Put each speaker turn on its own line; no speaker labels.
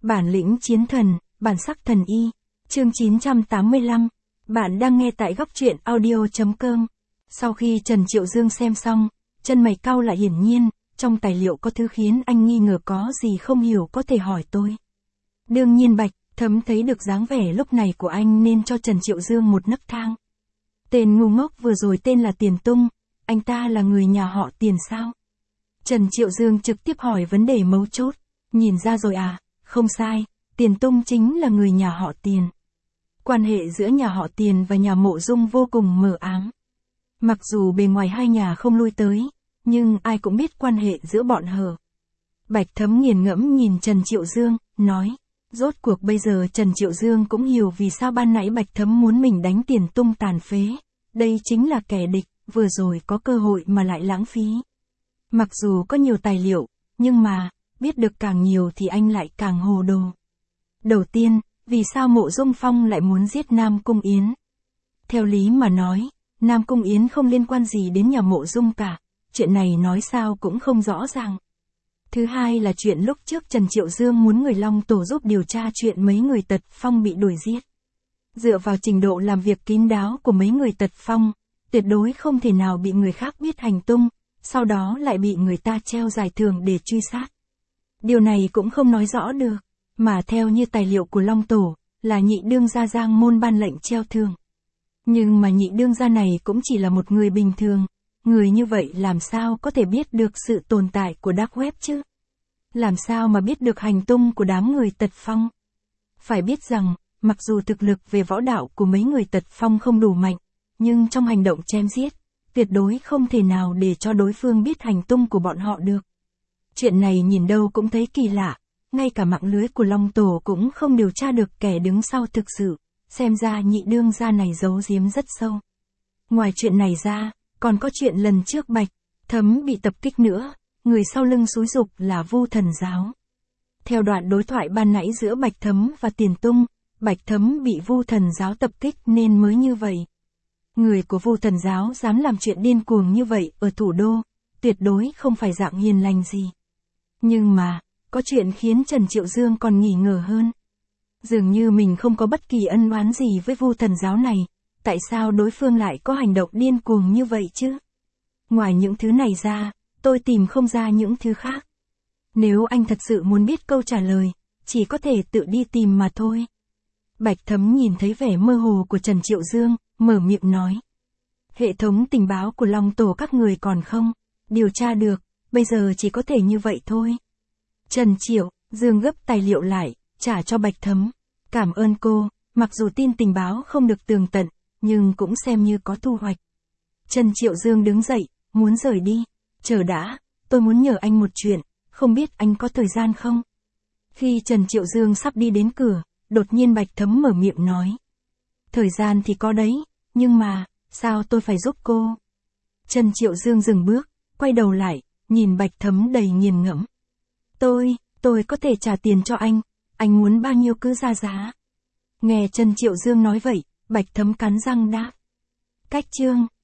Bản lĩnh chiến thần, bản sắc thần y. Chương 985. Bạn đang nghe tại góc truyện audio.com. Sau khi Trần Triệu Dương xem xong, chân mày cau lại, hiển nhiên, trong tài liệu có thứ khiến anh nghi ngờ, có gì không hiểu có thể hỏi tôi. Đương nhiên Bạch Thấm thấy được dáng vẻ lúc này của anh nên cho Trần Triệu Dương một nấc thang. Tên ngu ngốc vừa rồi tên là Tiền Tung, anh ta là người nhà họ Tiền sao? Trần Triệu Dương trực tiếp hỏi vấn đề mấu chốt. Nhìn ra rồi à? Không sai, Tiền Tung chính là người nhà họ Tiền. Quan hệ giữa nhà họ Tiền và nhà Mộ Dung vô cùng mờ ám. Mặc dù bề ngoài hai nhà không lui tới, nhưng ai cũng biết quan hệ giữa bọn họ. Bạch Thấm nghiền ngẫm nhìn Trần Triệu Dương, nói. Rốt cuộc bây giờ Trần Triệu Dương cũng hiểu vì sao ban nãy Bạch Thấm muốn mình đánh Tiền Tung tàn phế. Đây chính là kẻ địch, vừa rồi có cơ hội mà lại lãng phí. Mặc dù có nhiều tài liệu, nhưng mà, biết được càng nhiều thì anh lại càng hồ đồ. Đầu tiên, vì sao Mộ Dung Phong lại muốn giết Nam Cung Yến? Theo lý mà nói, Nam Cung Yến không liên quan gì đến nhà Mộ Dung cả, chuyện này nói sao cũng không rõ ràng. Thứ hai là chuyện lúc trước Trần Triệu Dương muốn người Long Tổ giúp điều tra chuyện mấy người Tật Phong bị đuổi giết. Dựa vào trình độ làm việc kín đáo của mấy người Tật Phong, tuyệt đối không thể nào bị người khác biết hành tung, sau đó lại bị người ta treo giải thưởng để truy sát. Điều này cũng không nói rõ được, mà theo như tài liệu của Long Tổ, là nhị đương gia Giang Môn ban lệnh treo thưởng. Nhưng mà nhị đương gia này cũng chỉ là một người bình thường, người như vậy làm sao có thể biết được sự tồn tại của Dark Web chứ? Làm sao mà biết được hành tung của đám người Tật Phong? Phải biết rằng, mặc dù thực lực về võ đạo của mấy người Tật Phong không đủ mạnh, nhưng trong hành động chém giết, tuyệt đối không thể nào để cho đối phương biết hành tung của bọn họ được. Chuyện này nhìn đâu cũng thấy kỳ lạ, ngay cả mạng lưới của Long Tổ cũng không điều tra được kẻ đứng sau thực sự, xem ra nhị đương gia này giấu giếm rất sâu. Ngoài chuyện này ra, còn có chuyện lần trước Bạch Thấm bị tập kích nữa, người sau lưng xúi giục là Vu Thần Giáo. Theo đoạn đối thoại ban nãy giữa Bạch Thấm và Tiền Tung, Bạch Thấm bị Vu Thần Giáo tập kích nên mới như vậy. Người của Vu Thần Giáo dám làm chuyện điên cuồng như vậy ở thủ đô, tuyệt đối không phải dạng hiền lành gì. Nhưng mà, có chuyện khiến Trần Triệu Dương còn nghi ngờ hơn. Dường như mình không có bất kỳ ân oán gì với Vu Thần Giáo này, tại sao đối phương lại có hành động điên cuồng như vậy chứ? Ngoài những thứ này ra, tôi tìm không ra những thứ khác. Nếu anh thật sự muốn biết câu trả lời, chỉ có thể tự đi tìm mà thôi. Bạch Thấm nhìn thấy vẻ mơ hồ của Trần Triệu Dương, mở miệng nói. Hệ thống tình báo của Long Tổ các người còn không điều tra được, bây giờ chỉ có thể như vậy thôi. Trần Triệu Dương gấp tài liệu lại, trả cho Bạch Thấm. Cảm ơn cô, mặc dù tin tình báo không được tường tận, nhưng cũng xem như có thu hoạch. Trần Triệu Dương đứng dậy, muốn rời đi. Chờ đã, tôi muốn nhờ anh một chuyện, không biết anh có thời gian không? Khi Trần Triệu Dương sắp đi đến cửa, đột nhiên Bạch Thấm mở miệng nói. Thời gian thì có đấy, nhưng mà, sao tôi phải giúp cô? Trần Triệu Dương dừng bước, quay đầu lại, nhìn Bạch Thấm đầy nghiền ngẫm. Tôi có thể trả tiền cho anh muốn bao nhiêu cứ ra giá. Nghe Trần Triệu Dương nói vậy, Bạch Thấm cắn răng đáp. Cách chương